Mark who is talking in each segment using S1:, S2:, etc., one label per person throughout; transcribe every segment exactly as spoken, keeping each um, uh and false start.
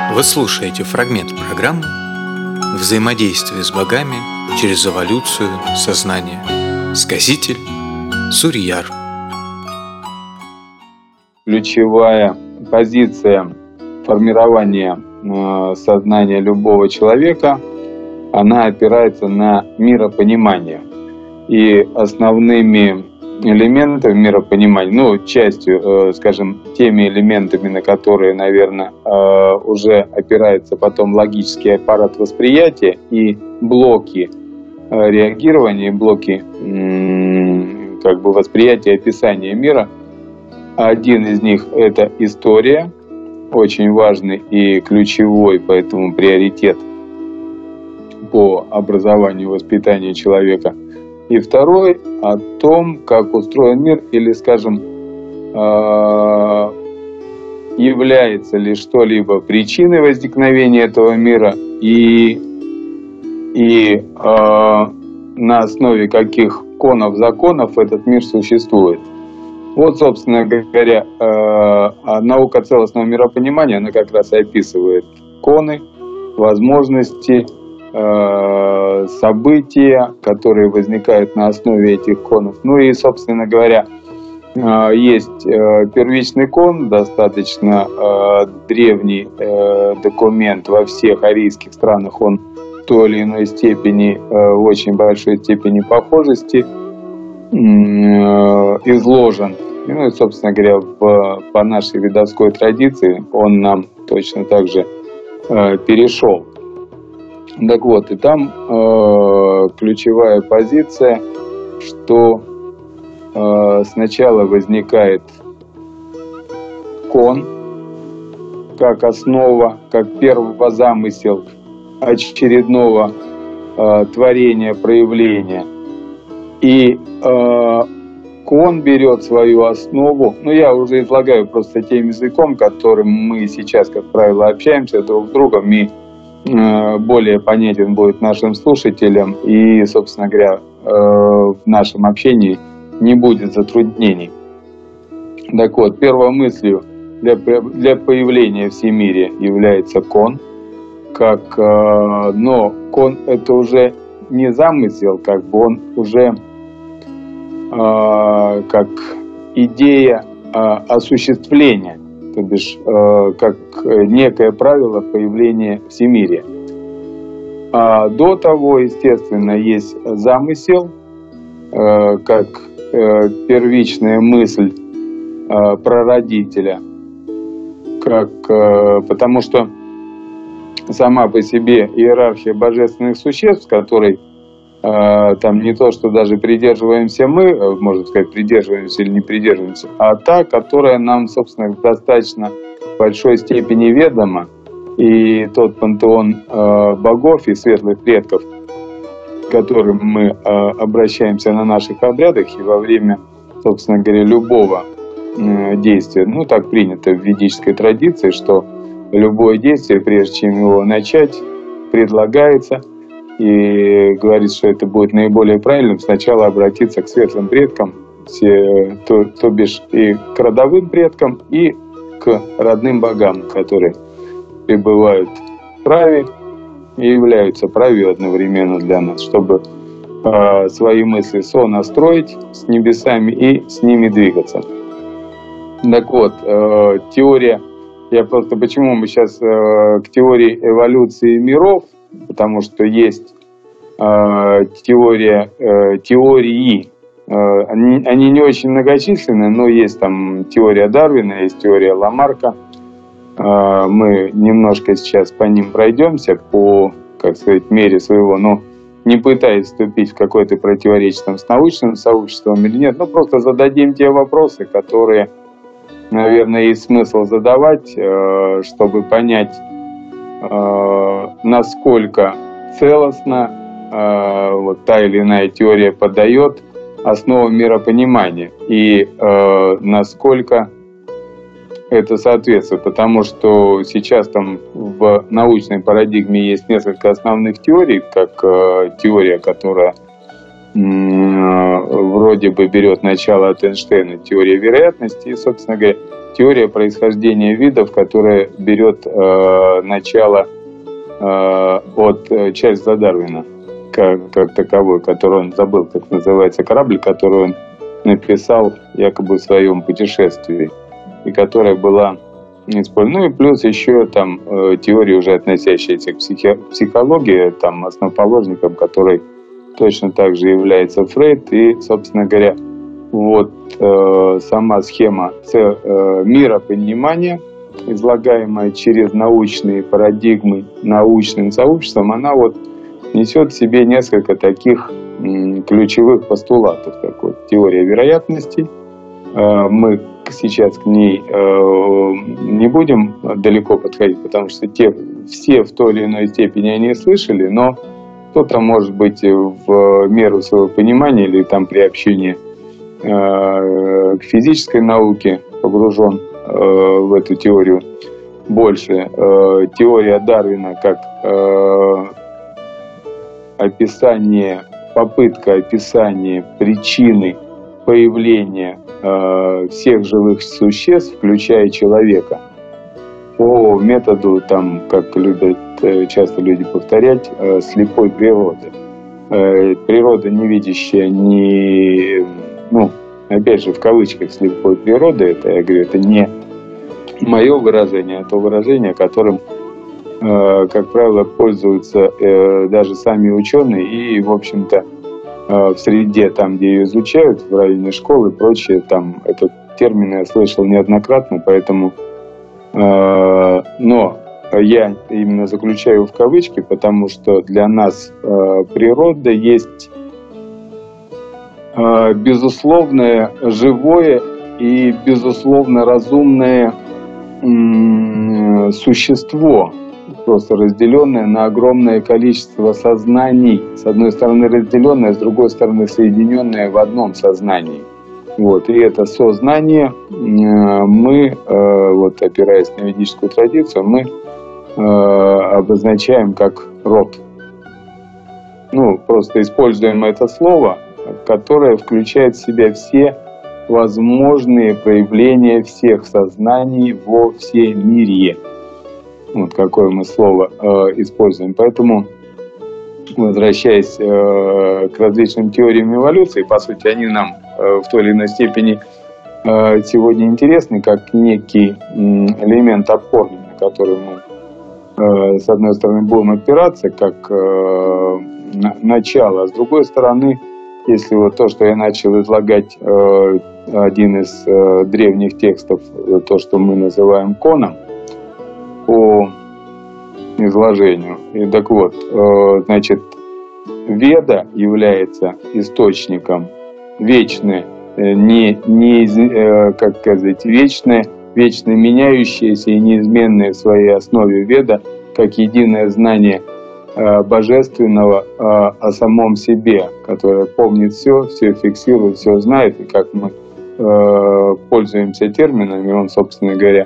S1: Вы слушаете фрагмент программы «Взаимодействие с богами через эволюцию сознания». Сказитель Сурьяр.
S2: Ключевая позиция формирования э, сознания любого человека, она опирается на миропонимание. И основными элементами миропонимания, ну, частью, э, скажем, теми элементами, на которые, наверное, э, уже опирается потом логический аппарат восприятия и блоки э, реагирования, блоки м- как бы восприятия, описания мира. Один из них – это история, очень важный и ключевой, поэтому приоритет по образованию и воспитанию человека. И второй – о том, как устроен мир, или, скажем, является ли что-либо причиной возникновения этого мира и, и на основе каких конов, законов этот мир существует. Вот, собственно говоря, наука целостного миропонимания, она как раз и описывает коны, возможности, события, которые возникают на основе этих конов. Ну и, собственно говоря, есть первичный кон, достаточно древний документ во всех арийских странах, он в той или иной степени, в очень большой степени похожести изложен. Ну и, собственно говоря, в, по нашей ведовской традиции он нам точно так же перешел. Так вот, и там э, ключевая позиция, что э, сначала возникает кон как основа, как первый замысел очередного э, творения, проявления. И э, кон берет свою основу, ну я уже излагаю просто тем языком, которым мы сейчас, как правило, общаемся друг с другом, и более понятен будет нашим слушателям, и, собственно говоря, в нашем общении не будет затруднений. Так вот, первой мыслью для, для появления в Всемире является кон, как, но кон — это уже не замысел, как бы он уже как идея осуществления, то бишь э, как некое правило появления в Всемире. А до того, естественно, есть замысел, э, как э, первичная мысль э, прародителя, как, э, потому что сама по себе иерархия божественных существ, которой э, там не то, что даже придерживаемся мы, можно сказать, придерживаемся или не придерживаемся, а та, которая нам, собственно, в достаточно большой степени ведома, и тот пантеон э, богов и светлых предков, к которым мы э, обращаемся на наших обрядах и во время, собственно говоря, любого э, действия. Ну, так принято в ведической традиции, что любое действие, прежде чем его начать, предлагается и говорит, что это будет наиболее правильным, сначала обратиться к светлым предкам, все, то, то бишь и к родовым предкам, и к родным богам, которые пребывают в праве и являются правью одновременно для нас, чтобы э, свои мысли сонастроить с небесами и с ними двигаться. Так вот, э, теория, я просто почему мы сейчас э, к теории эволюции миров, потому что есть э, теория, э, теории, э, они, они не очень многочисленны, но есть там теория Дарвина, есть теория Ламарка. Э, мы немножко сейчас по ним пройдемся, по, как сказать, мере своего, но не пытаясь вступить в какое-то противоречие там, с научным сообществом или нет, но просто зададим те вопросы, которые, наверное, есть смысл задавать, э, чтобы понять, насколько целостно э, вот та или иная теория подает основу миропонимания и э, насколько это соответствует, потому что сейчас там в научной парадигме есть несколько основных теорий, как э, теория, которая э, вроде бы берет начало от Эйнштейна, теория вероятности, и, собственно говоря, теория происхождения видов, которая берет э, начало э, от Чарльза Дарвина, как, как таковой, который он забыл, как называется корабль, который он написал якобы в своем путешествии, и которая была использована. Ну и плюс еще там э, теории, уже относящиеся к психи- психологии, там основоположником, который точно так же является Фрейд. И, собственно говоря, вот э, сама схема э, миропонимания, излагаемая через научные парадигмы научным сообществом, она вот несет в себе несколько таких м, ключевых постулатов, как вот теория вероятностей. Э, мы сейчас к ней э, не будем далеко подходить, потому что те, все в той или иной степени они слышали, но кто-то, может быть, в меру своего понимания или там при общении э, к физической науке погружен э, в эту теорию больше. Э, теория Дарвина как э, описание, попытка описания причины появления э, всех живых существ, включая человека, по методу, там, как любят э, часто люди повторять, э, слепой природы. Э, природа, не видящая ни, ну, опять же, в кавычках слепой природы, это, я говорю, это не мое выражение, а то выражение, которым, э, как правило, пользуются э, даже сами ученые и, в общем-то, в среде, там, где ее изучают, в районе школы и прочее, там этот термин я слышал неоднократно, поэтому, э, но я именно заключаю в кавычки, потому что для нас э, природа есть э, безусловное живое и безусловно разумное э, существо, просто разделенное на огромное количество сознаний. С одной стороны разделенное, с другой стороны соединенное в одном сознании. Вот. И это сознание мы, вот, опираясь на ведическую традицию, мы обозначаем как род. Ну, просто используем это слово, которое включает в себя все возможные проявления всех сознаний во всемирье. Вот какое мы слово э, используем. Поэтому, возвращаясь э, к различным теориям эволюции, по сути, они нам э, в той или иной степени э, сегодня интересны, как некий э, элемент опорный, на который мы, э, с одной стороны, будем опираться, как э, на, начало, а с другой стороны, если вот то, что я начал излагать, э, один из э, древних текстов, то, что мы называем коном, по изложению. И так вот, значит, Веда является источником вечное, не, не, как сказать, вечное, вечно меняющееся и неизменное в своей основе Веда, как единое знание божественного о самом себе, которое помнит все, все фиксирует, все знает, и как мы пользуемся терминами, он, собственно говоря,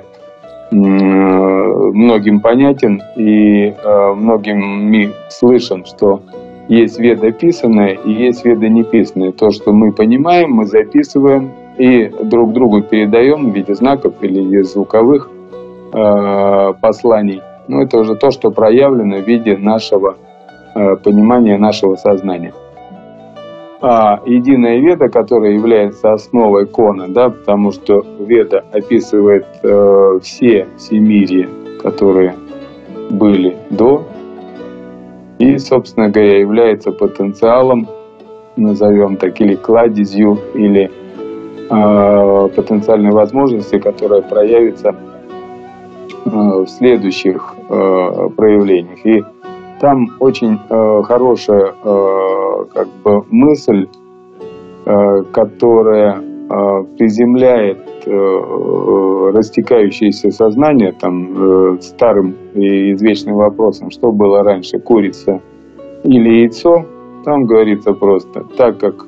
S2: многим понятен и э, многим слышен, что есть веда писанная и есть веда неписанная. То, что мы понимаем, мы записываем и друг другу передаем в виде знаков или в виде звуковых э, посланий. Но это уже то, что проявлено в виде нашего э, понимания, нашего сознания. А единая веда, которая является основой кона, да, потому что веда описывает э, все всемирья, которые были до, и, собственно говоря, является потенциалом, назовем так, или кладезью, или э, потенциальной возможности, которая проявится э, в следующих э, проявлениях. И там очень э, хорошая э, как бы мысль, э, которая э, приземляет э, растекающееся сознание там, э, старым и извечным вопросом, что было раньше, курица или яйцо. Там говорится просто, так как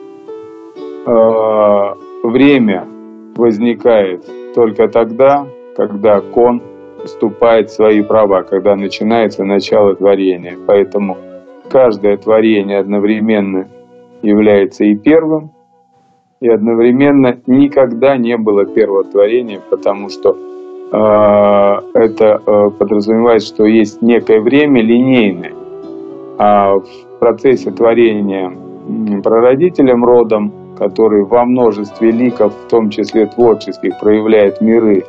S2: э, время возникает только тогда, когда кон вступает в свои права, когда начинается начало творения. Поэтому каждое творение одновременно является и первым, и одновременно никогда не было первого творения, потому что э, это э, подразумевает, что есть некое время линейное, а в процессе творения прародителем родом, который во множестве ликов, в том числе творческих, проявляет миры,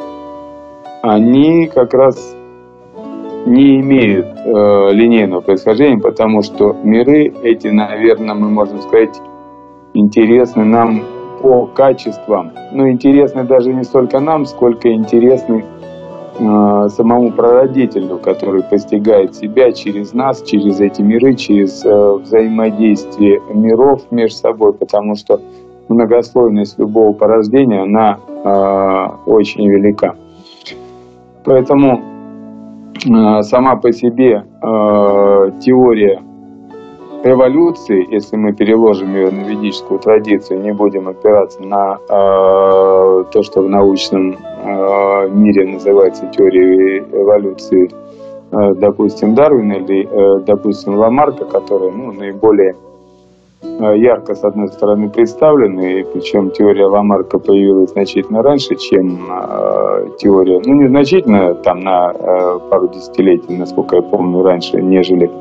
S2: они как раз не имеют э, линейного происхождения, потому что миры эти, наверное, мы можем сказать, интересны нам по качествам. Но интересны даже не столько нам, сколько интересны э, самому прародителю, который постигает себя через нас, через эти миры, через э, взаимодействие миров между собой, потому что многослойность любого порождения, она э, очень велика. Поэтому э, сама по себе э, теория эволюции, если мы переложим ее на ведическую традицию, не будем опираться на э, то, что в научном э, мире называется теорией эволюции, э, допустим, Дарвина или, э, допустим, Ламарка, которые ну, наиболее э, ярко, с одной стороны, представлены, и причем теория Ламарка появилась значительно раньше, чем э, теория, ну, незначительно, там, на э, пару десятилетий, насколько я помню, раньше, нежели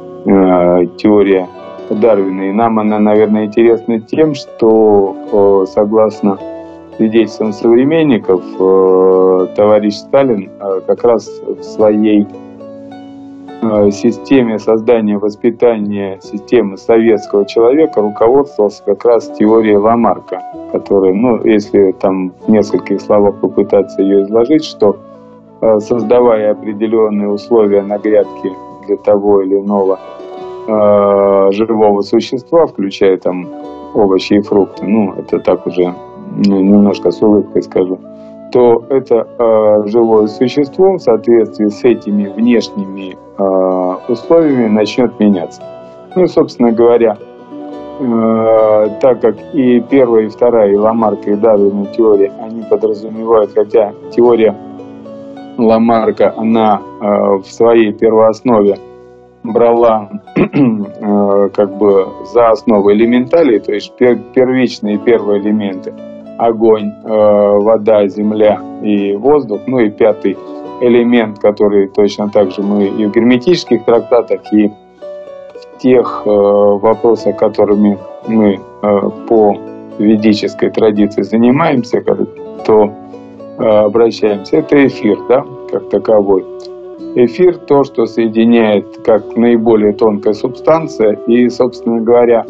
S2: теория Дарвина. И нам она, наверное, интересна тем, что, согласно свидетельствам современников, товарищ Сталин как раз в своей системе создания воспитания системы советского человека руководствовался как раз теорией Ламарка, которая, ну, если там в нескольких словах попытаться ее изложить, что создавая определенные условия на грядке для того или иного э, живого существа, включая там овощи и фрукты, ну, это так уже немножко с улыбкой скажу, то это э, живое существо в соответствии с этими внешними э, условиями начнет меняться. Ну и, собственно говоря, э, так как и первая, и вторая, и Ламарка, и Дарвина теории, они подразумевают, хотя теория Ламарка, она э, в своей первооснове брала э, как бы за основу элементалей, то есть пер, первичные первые элементы: огонь, э, вода, земля и воздух. Ну и пятый элемент, который точно так же мы и в герметических трактатах, и в тех э, вопросах, которыми мы э, по ведической традиции занимаемся, то обращаемся, это эфир, да, как таковой. Эфир — то, что соединяет как наиболее тонкая субстанция, и, собственно говоря,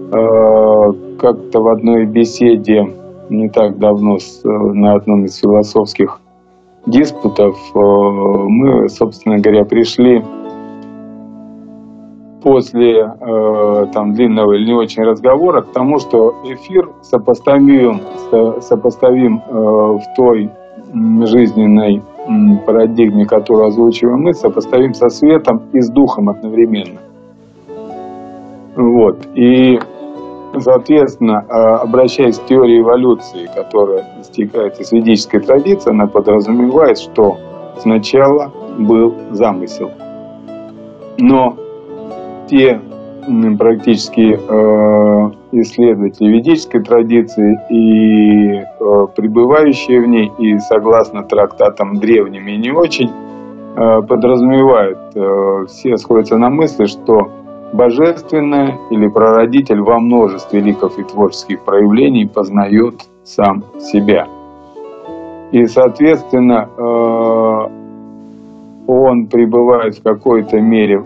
S2: как-то в одной беседе не так давно на одном из философских диспутов мы, собственно говоря, пришли после там длинного или не очень разговора к тому, что эфир сопоставим, сопоставим в той жизненной парадигме, которую озвучиваем мы, сопоставим со светом и с духом одновременно. Вот. И, соответственно, обращаясь к теории эволюции, которая истекает из ведической традиции, она подразумевает, что сначала был замысел. Но те практически э, исследователи ведической традиции и э, пребывающие в ней, и согласно трактатам древним и не очень, э, подразумевают, э, все сходятся на мысли, что божественное или прародитель во множестве ликов и творческих проявлений познает сам себя. И, соответственно, э, он пребывает в какой-то мере,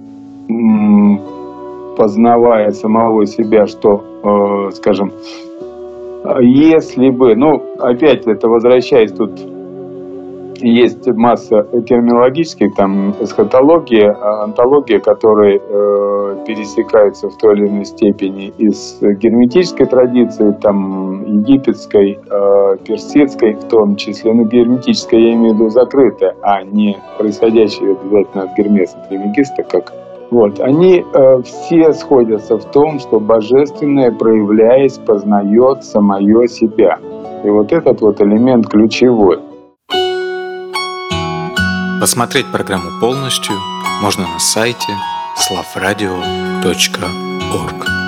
S2: познавая самого себя, что, э, скажем, если бы, ну, опять это возвращаясь, тут есть масса терминологических, там, эсхатология, онтология, которые э, пересекаются в той или иной степени из герметической традиции, там, египетской, э, персидской, в том числе, ну, герметическая, я имею в виду закрытая, а не происходящая обязательно от Гермеса Тримегиста, как вот, они э, все сходятся в том, что божественное, проявляясь, познает самое себя. И вот этот вот элемент ключевой.
S1: Посмотреть программу полностью можно на сайте славрадио точка орг.